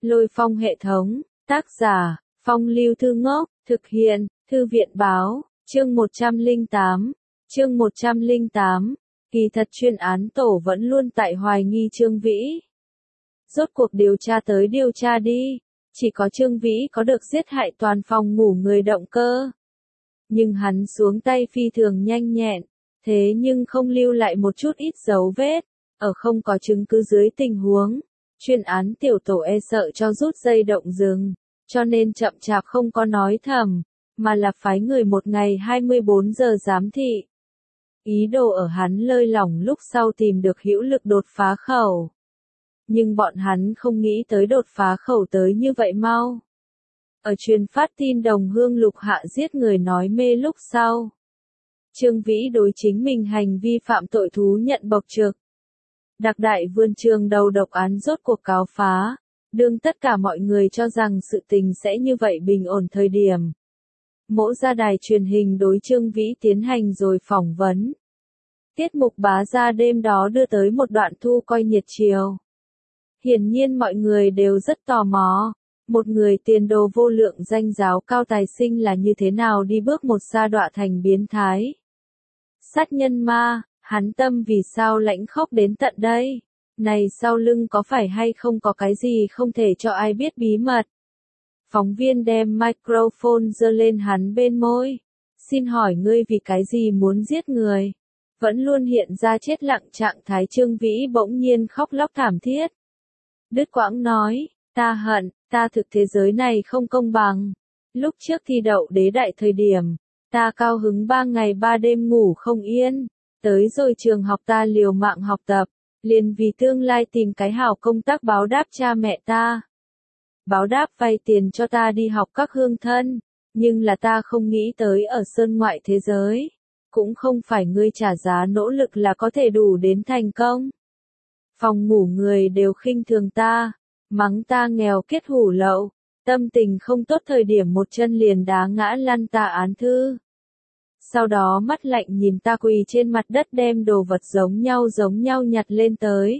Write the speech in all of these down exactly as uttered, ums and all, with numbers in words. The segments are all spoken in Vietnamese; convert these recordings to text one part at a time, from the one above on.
Lôi Phong hệ thống, tác giả, Phong Lưu Thư Ngốc, thực hiện, Thư viện báo, chương một trăm lẻ tám, chương một trăm lẻ tám, kỳ thật chuyên án tổ vẫn luôn tại hoài nghi Trương Vĩ. Rốt cuộc điều tra tới điều tra đi, chỉ có Trương Vĩ có được giết hại toàn phòng ngủ người động cơ. Nhưng hắn xuống tay phi thường nhanh nhẹn, thế nhưng không lưu lại một chút ít dấu vết, ở không có chứng cứ dưới tình huống. Chuyên án tiểu tổ e sợ cho rút dây động rừng, cho nên chậm chạp không có nói thầm, mà là phái người một ngày hai mươi bốn giờ giám thị. Ý đồ ở hắn lơi lỏng lúc sau tìm được hữu lực đột phá khẩu. Nhưng bọn hắn không nghĩ tới đột phá khẩu tới như vậy mau. Ở truyền phát tin đồng hương Lục Hạ giết người nói mê lúc sau. Trương Vĩ đối chính mình hành vi phạm tội thú nhận bộc trực. Đặc đại vườn trường đầu độc án rốt cuộc cáo phá, đương tất cả mọi người cho rằng sự tình sẽ như vậy bình ổn thời điểm. Mỗ ra đài truyền hình đối Trương Vĩ tiến hành rồi phỏng vấn. Tiết mục bá ra đêm đó đưa tới một đoạn thu coi nhiệt chiều. Hiển nhiên mọi người đều rất tò mò, một người tiền đồ vô lượng danh giáo cao tài sinh là như thế nào đi bước một sa đọa thành biến thái. Sát nhân ma. Hắn tâm vì sao lãnh khốc đến tận đây? Này sau lưng có phải hay không có cái gì không thể cho ai biết bí mật? Phóng viên đem microphone giơ lên hắn bên môi. Xin hỏi ngươi vì cái gì muốn giết người? Vẫn luôn hiện ra chết lặng trạng thái Trương Vĩ bỗng nhiên khóc lóc thảm thiết. Đứt quãng nói, ta hận, ta thực thế giới này không công bằng. Lúc trước thi đậu đế đại thời điểm, ta cao hứng ba ngày ba đêm ngủ không yên. Tới rồi trường học ta liều mạng học tập, liền vì tương lai tìm cái hảo công tác báo đáp cha mẹ ta. Báo đáp vay tiền cho ta đi học các hương thân, nhưng là ta không nghĩ tới ở sơn ngoại thế giới. Cũng không phải ngươi trả giá nỗ lực là có thể đủ đến thành công. Phòng ngủ người đều khinh thường ta, mắng ta nghèo kết hủ lậu, tâm tình không tốt thời điểm một chân liền đá ngã lăn ta án thư. Sau đó mắt lạnh nhìn ta quỳ trên mặt đất đem đồ vật giống nhau giống nhau nhặt lên tới.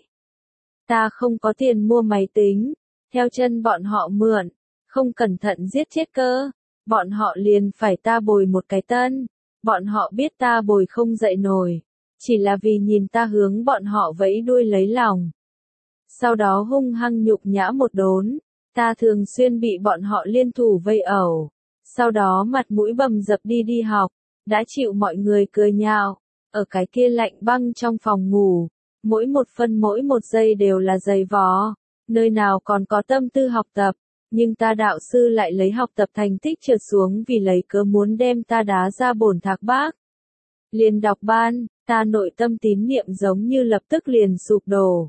Ta không có tiền mua máy tính, theo chân bọn họ mượn, không cẩn thận giết chết cơ, bọn họ liền phải ta bồi một cái tân, bọn họ biết ta bồi không dậy nổi, chỉ là vì nhìn ta hướng bọn họ vẫy đuôi lấy lòng. Sau đó hung hăng nhục nhã một đốn, ta thường xuyên bị bọn họ liên thủ vây ẩu, sau đó mặt mũi bầm dập đi đi học. Đã chịu mọi người cười nhạo, ở cái kia lạnh băng trong phòng ngủ, mỗi một phân mỗi một giây đều là giày vò, nơi nào còn có tâm tư học tập, nhưng ta đạo sư lại lấy học tập thành tích trượt xuống vì lấy cớ muốn đem ta đá ra bổn thạc bác. Liền đọc ban, ta nội tâm tín niệm giống như lập tức liền sụp đổ.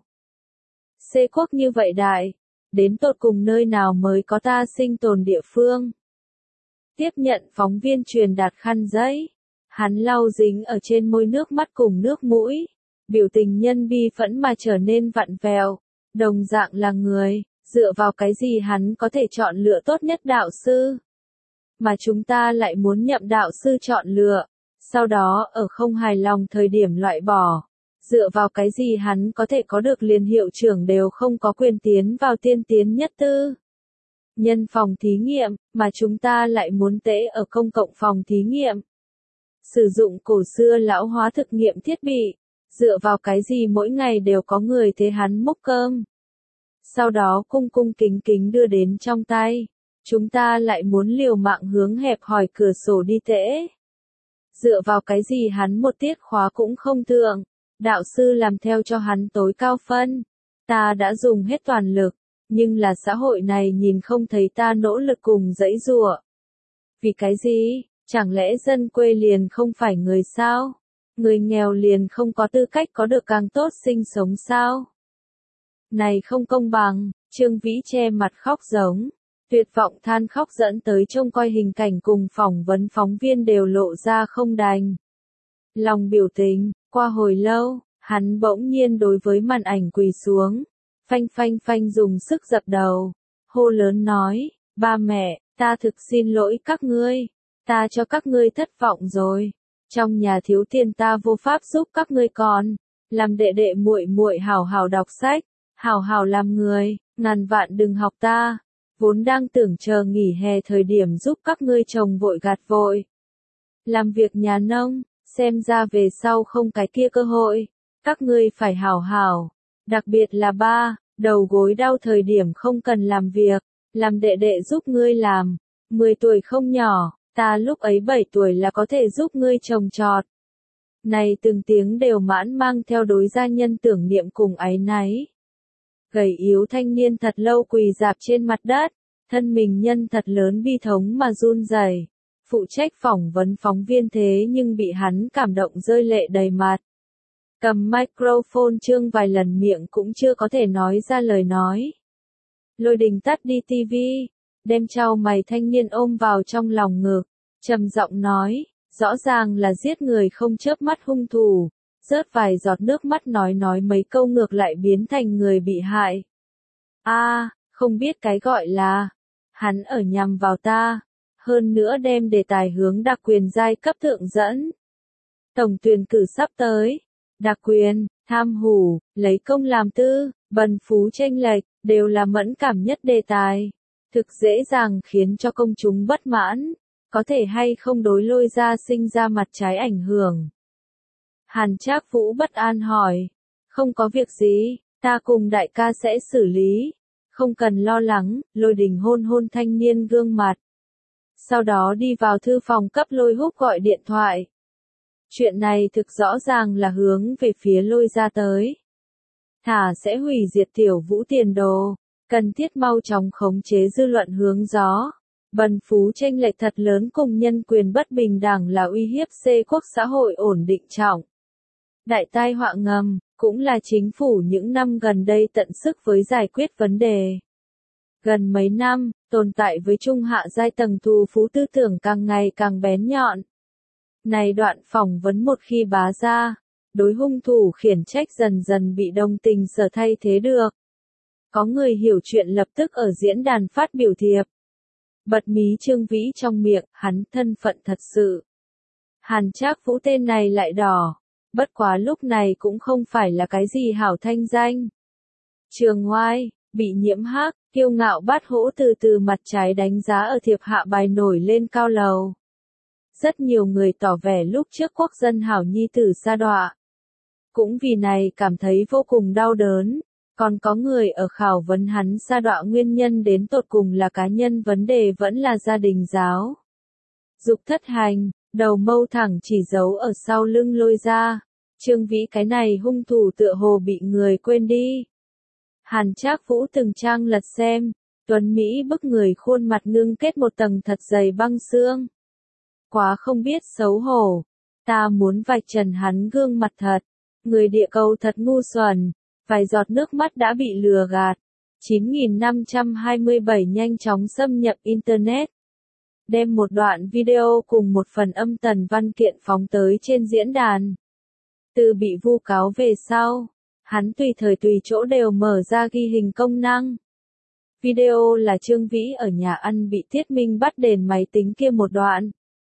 Xê quốc như vậy đại, đến tột cùng nơi nào mới có ta sinh tồn địa phương. Tiếp nhận phóng viên truyền đạt khăn giấy, hắn lau dính ở trên môi nước mắt cùng nước mũi, biểu tình nhân bi phẫn mà trở nên vặn vẹo, đồng dạng là người, dựa vào cái gì hắn có thể chọn lựa tốt nhất đạo sư. Mà chúng ta lại muốn nhậm đạo sư chọn lựa, sau đó ở không hài lòng thời điểm loại bỏ, dựa vào cái gì hắn có thể có được liền hiệu trưởng đều không có quyền tiến vào tiên tiến nhất tư. Nhân phòng thí nghiệm, mà chúng ta lại muốn tễ ở công cộng phòng thí nghiệm. Sử dụng cổ xưa lão hóa thực nghiệm thiết bị, dựa vào cái gì mỗi ngày đều có người thế hắn múc cơm. Sau đó cung cung kính kính đưa đến trong tay, chúng ta lại muốn liều mạng hướng hẹp hòi cửa sổ đi tễ. Dựa vào cái gì hắn một tiết khóa cũng không thượng, đạo sư làm theo cho hắn tối cao phân. Ta đã dùng hết toàn lực. Nhưng là xã hội này nhìn không thấy ta nỗ lực cùng dãy giụa. Vì cái gì? Chẳng lẽ dân quê liền không phải người sao? Người nghèo liền không có tư cách có được càng tốt sinh sống sao? Này không công bằng, Trương Vĩ che mặt khóc giống. Tuyệt vọng than khóc dẫn tới trông coi hình cảnh cùng phỏng vấn phóng viên đều lộ ra không đành. Lòng biểu tình, qua hồi lâu, hắn bỗng nhiên đối với màn ảnh quỳ xuống. Phanh phanh phanh dùng sức dập đầu, hô lớn nói, ba mẹ, ta thực xin lỗi các ngươi, ta cho các ngươi thất vọng rồi, trong nhà thiếu tiền ta vô pháp giúp các ngươi còn, làm đệ đệ muội muội hảo hảo đọc sách, hảo hảo làm người, Ngàn vạn đừng học ta, vốn đang tưởng chờ nghỉ hè thời điểm giúp các ngươi trồng vội gặt vội. Làm việc nhà nông, xem ra về sau không cái kia cơ hội, các ngươi phải hảo hảo, đặc biệt là ba, đầu gối đau thời điểm không cần làm việc, làm đệ đệ giúp ngươi làm, mười tuổi không nhỏ, ta lúc ấy bảy tuổi là có thể giúp ngươi trồng trọt. Này từng tiếng đều mãn mang theo đối gia nhân tưởng niệm cùng áy náy. Gầy yếu thanh niên thật lâu quỳ dạp trên mặt đất, thân mình nhân thật lớn bi thống mà run rẩy. Phụ trách phỏng vấn phóng viên thế nhưng bị hắn cảm động rơi lệ đầy mặt. Cầm microphone trương vài lần miệng cũng chưa có thể nói ra lời nói. Lôi Đình tắt đi tivi, đem trao mày thanh niên ôm vào trong lòng ngực, trầm giọng nói, rõ ràng là giết người không chớp mắt hung thủ, rớt vài giọt nước mắt nói nói mấy câu ngược lại biến thành người bị hại. A, à, không biết cái gọi là, hắn ở nhằm vào ta, hơn nữa đem đề tài hướng đặc quyền giai cấp thượng dẫn. Tổng tuyển cử sắp tới, đặc quyền, tham hủ, lấy công làm tư, bần phú chênh lệch, đều là mẫn cảm nhất đề tài, thực dễ dàng khiến cho công chúng bất mãn, có thể hay không đối Lôi gia sinh ra mặt trái ảnh hưởng. Hàn Trác Vũ bất an hỏi, không có việc gì, ta cùng đại ca sẽ xử lý, không cần lo lắng, Lôi Đình hôn hôn thanh niên gương mặt. Sau đó đi vào thư phòng cấp Lôi Húc gọi điện thoại. Chuyện này thực rõ ràng là hướng về phía Lôi gia tới. Thả sẽ hủy diệt Tiểu Vũ tiền đồ, cần thiết mau chóng khống chế dư luận hướng gió. Bần phú chênh lệch thật lớn cùng nhân quyền bất bình đẳng là uy hiếp C quốc xã hội ổn định trọng. Đại tai họa ngầm, cũng là chính phủ những năm gần đây tận sức với giải quyết vấn đề. Gần mấy năm, tồn tại với trung hạ giai tầng thù phú tư tưởng càng ngày càng bén nhọn. Này đoạn phỏng vấn một khi bá ra, đối hung thủ khiển trách dần dần bị đồng tình sở thay thế được. Có người hiểu chuyện lập tức ở diễn đàn phát biểu thiệp. Bật mí Trương Vĩ trong miệng, hắn thân phận thật sự. Hàn Trác Vũ tên này lại đỏ, bất quá lúc này cũng không phải là cái gì hảo thanh danh. Trường Ngoai, bị nhiễm hắc, kiêu ngạo bát hỗ từ từ mặt trái đánh giá ở thiệp hạ bài nổi lên cao lầu. Rất nhiều người tỏ vẻ lúc trước quốc dân hảo nhi tử sa đọa. Cũng vì này cảm thấy vô cùng đau đớn. Còn có người ở khảo vấn hắn sa đọa nguyên nhân đến tột cùng là cá nhân vấn đề vẫn là gia đình giáo. Dục thất hành, đầu mâu thẳng chỉ giấu ở sau lưng Lôi gia. Trương Vĩ cái này hung thủ tựa hồ bị người quên đi. Hàn Trác Vũ từng trang lật xem, tuấn Mỹ bức người khuôn mặt ngưng kết một tầng thật dày băng xương. Quá không biết xấu hổ, ta muốn vạch trần hắn gương mặt thật, người địa cầu thật ngu xuẩn. Vài giọt nước mắt đã bị lừa gạt. chín nghìn năm trăm hai mươi bảy nhanh chóng xâm nhập Internet. Đem một đoạn video cùng một phần âm tần văn kiện phóng tới trên diễn đàn. Từ bị vu cáo về sau, hắn tùy thời tùy chỗ đều mở ra ghi hình công năng. Video là Trương Vĩ ở nhà ăn bị Tiết Minh bắt đền máy tính kia một đoạn.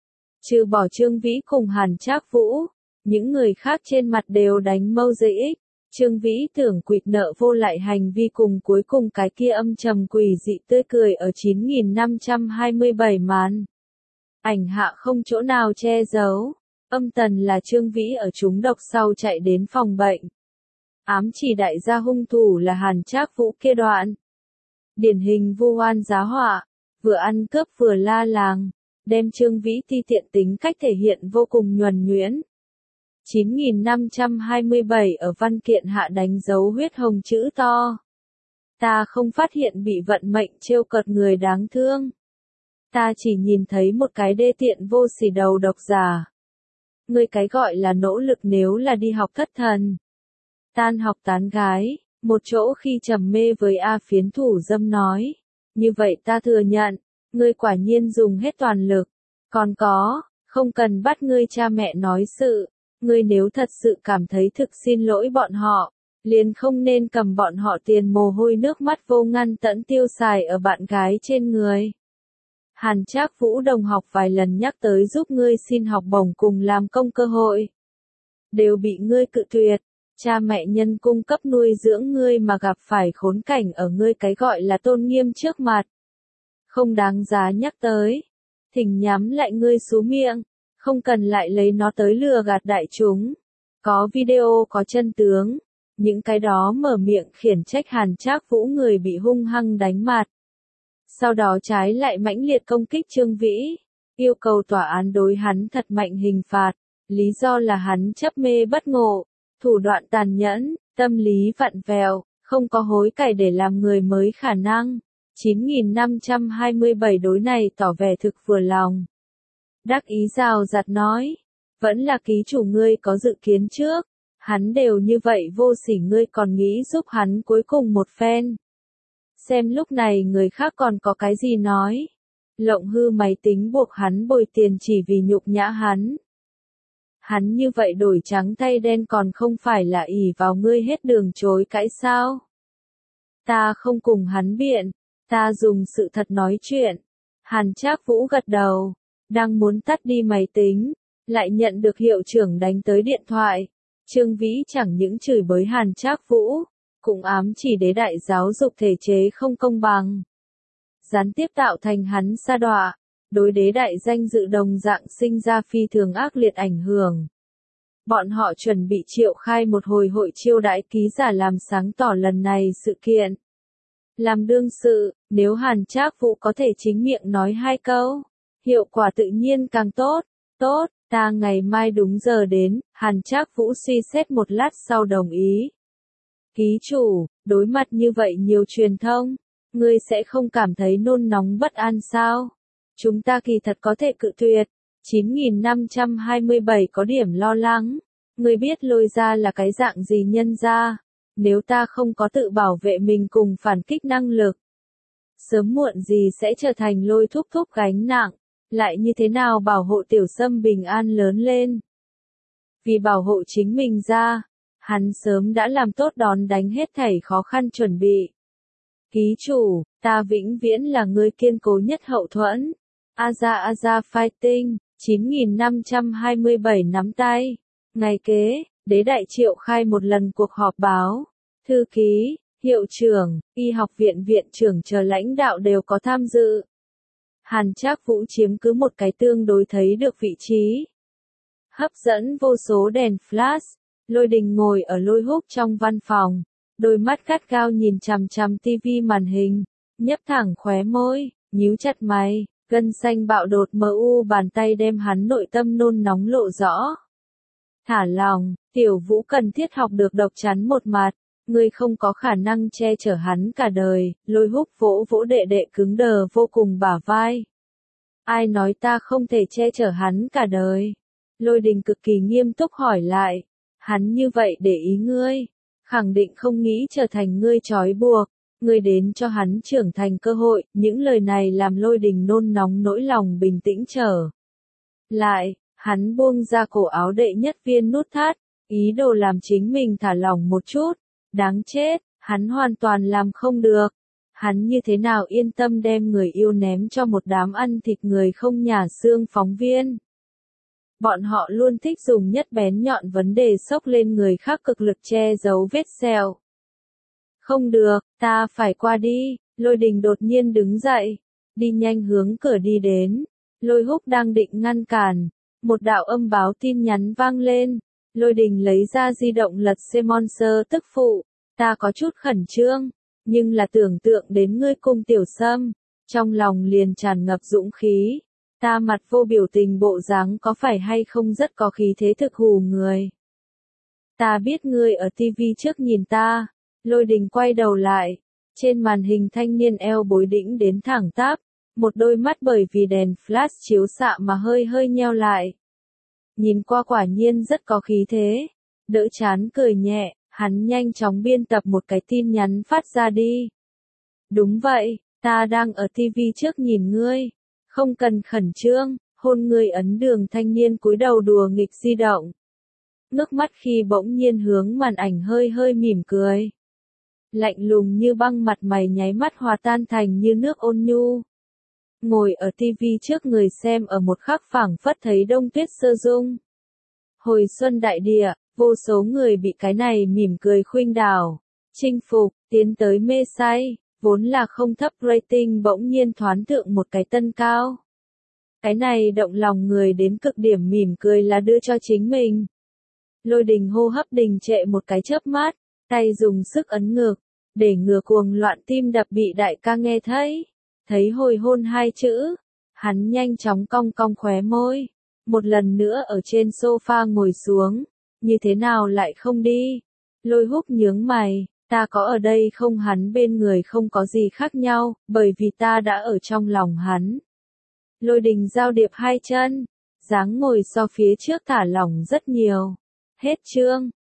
Trừ bỏ Trương Vĩ cùng Hàn Trác Vũ, những người khác trên mặt đều đánh mâu dây ích. Trương Vĩ tưởng quỵt nợ vô lại hành vi cùng cuối cùng cái kia âm trầm quỷ dị tươi cười ở chín nghìn năm trăm hai mươi bảy màn. Ảnh hạ không chỗ nào che giấu. Âm tần là Trương Vĩ ở trúng độc sau chạy đến phòng bệnh. Ám chỉ đại gia hung thủ là Hàn Trác Vũ kia đoạn. Điển hình vu oan giá họa, vừa ăn cướp vừa la làng, đem Trương Vĩ ti tiện tính cách thể hiện vô cùng nhuần nhuyễn. chín nghìn năm trăm hai mươi bảy ở văn kiện hạ đánh dấu huyết hồng chữ to. Ta không phát hiện bị vận mệnh trêu cợt người đáng thương. Ta chỉ nhìn thấy một cái đê tiện vô sỉ đầu độc giả. Người cái gọi là nỗ lực nếu là đi học thất thần. Tan học tán gái, một chỗ khi trầm mê với A phiến thủ dâm nói. Như vậy ta thừa nhận, ngươi quả nhiên dùng hết toàn lực. Còn có, không cần bắt ngươi cha mẹ nói sự. Ngươi nếu thật sự cảm thấy thực xin lỗi bọn họ, liền không nên cầm bọn họ tiền mồ hôi nước mắt vô ngăn tẫn tiêu xài ở bạn gái trên người. Hàn Trác Vũ đồng học vài lần nhắc tới giúp ngươi xin học bổng cùng làm công cơ hội. Đều bị ngươi cự tuyệt, Cha mẹ nhân cung cấp nuôi dưỡng ngươi mà gặp phải khốn cảnh ở ngươi cái gọi là tôn nghiêm trước mặt. Không đáng giá nhắc tới. Thỉnh nhắm lại ngươi xú miệng, không cần lại lấy nó tới lừa gạt đại chúng. Có video có chân tướng, những cái đó mở miệng khiển trách Hàn Trác Vũ người bị hung hăng đánh mặt. Sau đó trái lại mãnh liệt công kích Trương Vĩ, yêu cầu tòa án đối hắn thật mạnh hình phạt, lý do là hắn chấp mê bất ngộ, thủ đoạn tàn nhẫn, tâm lý vặn vẹo, không có hối cải để làm người mới khả năng. chín nghìn năm trăm hai mươi bảy đối này tỏ vẻ thực vừa lòng. Đắc ý rào rạt nói, vẫn là ký chủ ngươi có dự kiến trước, hắn đều như vậy vô sỉ ngươi còn nghĩ giúp hắn cuối cùng một phen. Xem lúc này người khác còn có cái gì nói. Lộng hư máy tính buộc hắn bồi tiền chỉ vì nhục nhã hắn. Hắn như vậy đổi trắng thay đen còn không phải là ỷ vào ngươi hết đường chối cãi sao? Ta không cùng hắn biện, ta dùng sự thật nói chuyện. Hàn Trác Vũ gật đầu, đang muốn tắt đi máy tính, lại nhận được hiệu trưởng đánh tới điện thoại. Trương Vĩ chẳng những chửi bới Hàn Trác Vũ, cũng ám chỉ đế đại giáo dục thể chế không công bằng. Gián tiếp tạo thành hắn sa đọa, đối đế đại danh dự đồng dạng sinh ra phi thường ác liệt ảnh hưởng. Bọn họ chuẩn bị triệu khai một hồi hội chiêu đãi ký giả làm sáng tỏ lần này sự kiện. Làm đương sự, nếu Hàn Trác Vũ có thể chính miệng nói hai câu, hiệu quả tự nhiên càng tốt. Tốt, ta ngày mai đúng giờ đến, Hàn Trác Vũ suy xét một lát sau đồng ý. Ký chủ, đối mặt như vậy nhiều truyền thông, ngươi sẽ không cảm thấy nôn nóng bất an sao? Chúng ta kỳ thật có thể cự tuyệt. chín nghìn năm trăm hai mươi bảy có điểm lo lắng. Ngươi biết Lôi gia là cái dạng gì nhân gia? Nếu ta không có tự bảo vệ mình cùng phản kích năng lực, sớm muộn gì sẽ trở thành Lôi thúc thúc gánh nặng. Lại như thế nào bảo hộ Tiểu Sâm bình an lớn lên? Vì bảo hộ chính mình ra, hắn sớm đã làm tốt đón đánh hết thảy khó khăn chuẩn bị. Ký chủ, ta vĩnh viễn là người kiên cố nhất hậu thuẫn. Aza Aza Fighting, chín nghìn năm trăm hai mươi bảy nắm tay. Ngày kế, đế đại triệu khai một lần cuộc họp báo. Thư ký, hiệu trưởng, y học viện viện trưởng chờ lãnh đạo đều có tham dự. Hàn Trác Vũ chiếm cứ một cái tương đối thấy được vị trí. Hấp dẫn vô số đèn flash, Lôi Đình ngồi ở Lôi Húc trong văn phòng, đôi mắt gắt gao nhìn chằm chằm tivi màn hình, nhấp thẳng khóe môi, nhíu chặt mày, gân xanh bạo đột mờ u bàn tay đem hắn nội tâm nôn nóng lộ rõ. Thả lòng, Tiểu Vũ cần thiết học được độc chắn một mặt, ngươi không có khả năng che chở hắn cả đời. Lôi Húc vỗ vỗ đệ đệ cứng đờ vô cùng bả vai. Ai nói ta không thể che chở hắn cả đời? Lôi Đình cực kỳ nghiêm túc hỏi lại. Hắn như vậy để ý ngươi, khẳng định không nghĩ trở thành ngươi trói buộc, ngươi đến cho hắn trưởng thành cơ hội. Những lời này làm Lôi Đình nôn nóng nỗi lòng bình tĩnh trở lại. Hắn buông ra cổ áo đệ nhất viên nút thắt, ý đồ làm chính mình thả lỏng một chút. Đáng chết, hắn hoàn toàn làm không được. Hắn như thế nào yên tâm đem người yêu ném cho một đám ăn thịt người không nhà xương phóng viên. Bọn họ luôn thích dùng nhất bén nhọn vấn đề xốc lên người khác cực lực che giấu vết sẹo. Không được, ta phải qua đi. Lôi Đình đột nhiên đứng dậy, đi nhanh hướng cửa đi đến. Lôi Húc đang định ngăn cản, một đạo âm báo tin nhắn vang lên. Lôi Đình lấy ra di động lật xem Monster tức phụ. Ta có chút khẩn trương, nhưng là tưởng tượng đến ngươi cùng Tiểu Sâm, trong lòng liền tràn ngập dũng khí. Ta mặt vô biểu tình bộ dáng có phải hay không rất có khí thế thực hù người. Ta biết ngươi ở tivi trước nhìn ta. Lôi Đình quay đầu lại, trên màn hình thanh niên eo bối đĩnh đến thẳng tắp, một đôi mắt bởi vì đèn flash chiếu xạ mà hơi hơi nheo lại. Nhìn qua quả nhiên rất có khí thế. Đỡ chán cười nhẹ, hắn nhanh chóng biên tập một cái tin nhắn phát ra đi. Đúng vậy, ta đang ở tivi trước nhìn ngươi. Không cần khẩn trương, hôn ngươi ấn đường. Thanh niên cúi đầu đùa nghịch di động. Ngước mắt khi bỗng nhiên hướng màn ảnh hơi hơi mỉm cười. Lạnh lùng như băng mặt mày nháy mắt hòa tan thành như nước ôn nhu. Ngồi ở tivi trước người xem ở một khắc phảng phất thấy đông tuyết sơ dung. Hồi xuân đại địa, Vô số người bị cái này mỉm cười khuynh đảo, chinh phục, tiến tới mê say, vốn là không thấp rating bỗng nhiên thoán thượng một cái tân cao. Cái này động lòng người đến cực điểm mỉm cười là đưa cho chính mình. Lôi Đình hô hấp đình trệ một cái chớp mắt, tay dùng sức ấn ngực, để ngừa cuồng loạn tim đập bị đại ca nghe thấy. Thấy hồi hôn hai chữ, hắn nhanh chóng cong cong khóe môi, một lần nữa ở trên sofa ngồi xuống, như thế nào lại không đi. Lôi Húc nhướng mày, ta có ở đây không hắn bên người không có gì khác nhau, bởi vì ta đã ở trong lòng hắn. Lôi Đình giao điệp hai chân, dáng ngồi so phía trước thả lỏng rất nhiều. Hết chương.